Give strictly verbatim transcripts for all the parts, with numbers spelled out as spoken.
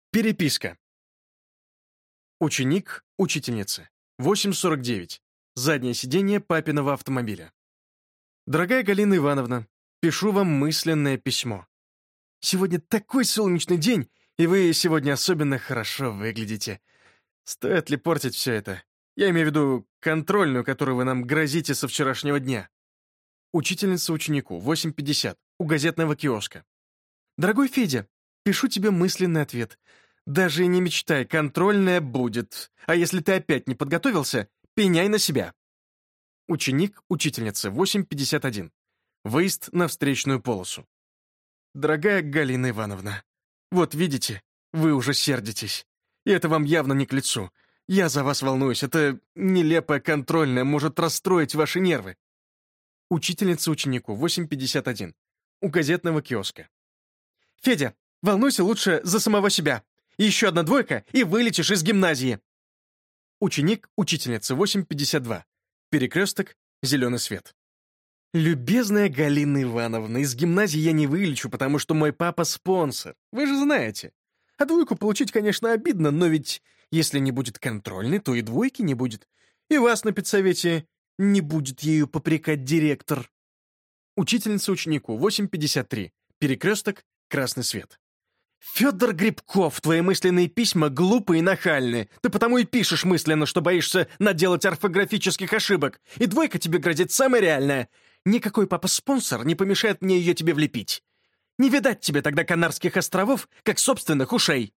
Переписка. Ученик учительницы. восемь сорок девять. Заднее сиденье папиного автомобиля. Дорогая Галина Ивановна, пишу вам мысленное письмо. Сегодня такой солнечный день, и вы сегодня особенно хорошо выглядите. Стоит ли портить все это? Я имею в виду контрольную, которую вы нам грозите со вчерашнего дня. Учительница ученику. восемь пятьдесят. У газетного киоска. Дорогой Федя, пишу тебе мысленный ответ. Даже и не мечтай, контрольная будет. А если ты опять не подготовился, пеняй на себя. Ученик учительницы. восемь пятьдесят один. Выезд на встречную полосу. Дорогая Галина Ивановна, вот видите, вы уже сердитесь. И это вам явно не к лицу. Я за вас волнуюсь. Это нелепая контрольная может расстроить ваши нервы. Учительница ученику. восемь пятьдесят один. У газетного киоска. Федя, волнуйся лучше за самого себя. И еще одна двойка, и вылетишь из гимназии. Ученик учительницы. восемь пятьдесят два. Перекресток, зеленый свет. Любезная Галина Ивановна, из гимназии я не вылечу, потому что мой папа спонсор. Вы же знаете. А двойку получить, конечно, обидно, но ведь если не будет контрольной, то и двойки не будет. И вас на педсовете не будет ею попрекать директор. Учительница ученику. восемь пятьдесят три. Перекресток, красный свет. «Федор Грибков, твои мысленные письма глупые и нахальные. Ты потому и пишешь мысленно, что боишься наделать орфографических ошибок. И двойка тебе грозит самая реальная. Никакой папа-спонсор не помешает мне ее тебе влепить. Не видать тебе тогда Канарских островов, как собственных ушей».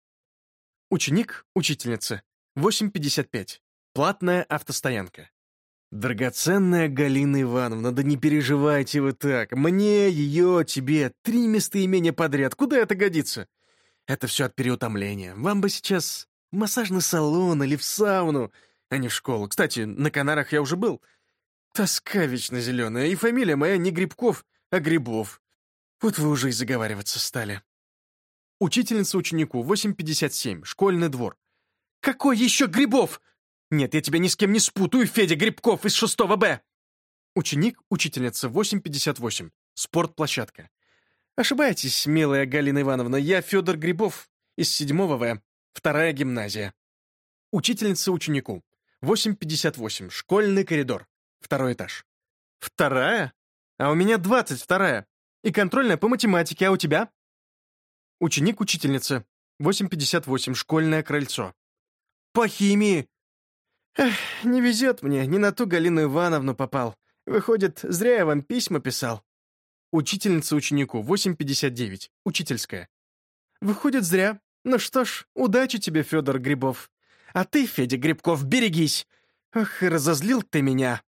Ученик учительницы. восемь пятьдесят пять. Платная автостоянка. «Драгоценная Галина Ивановна, да не переживайте вы так. Мне, ее, тебе, три местоимения подряд. Куда это годится? Это все от переутомления. Вам бы сейчас в массажный салон или в сауну, а не в школу. Кстати, на Канарах я уже был. Тоска вечно зеленая, и фамилия моя не Грибков, а Грибов. Вот вы уже и заговариваться стали». Учительница ученику. восемь пятьдесят семь. Школьный двор. «Какой еще Грибов? Нет, я тебя ни с кем не спутаю, Федя Грибков из шестого Б!» Ученик учительница. восемь пятьдесят восемь. Спортплощадка. «Ошибаетесь, милая Галина Ивановна, я Федор Грибов из седьмого В. Вторая гимназия». Учительница ученику. восемь пятьдесят восемь. Школьный коридор. Второй этаж. «Вторая? А у меня двадцать вторая. И контрольная по математике, а у тебя?» Ученик учительницы. восемь пятьдесят восемь. Школьное крыльцо. «По химии». «Эх, не везет мне, не на ту Галину Ивановну попал. Выходит, зря я вам письма писал». Учительница ученику. восемь пятьдесят девять. Учительская. «Выходит, зря. Ну что ж, удачи тебе, Федор Грибов. А ты, Федя Грибков, берегись. Ох, разозлил ты меня».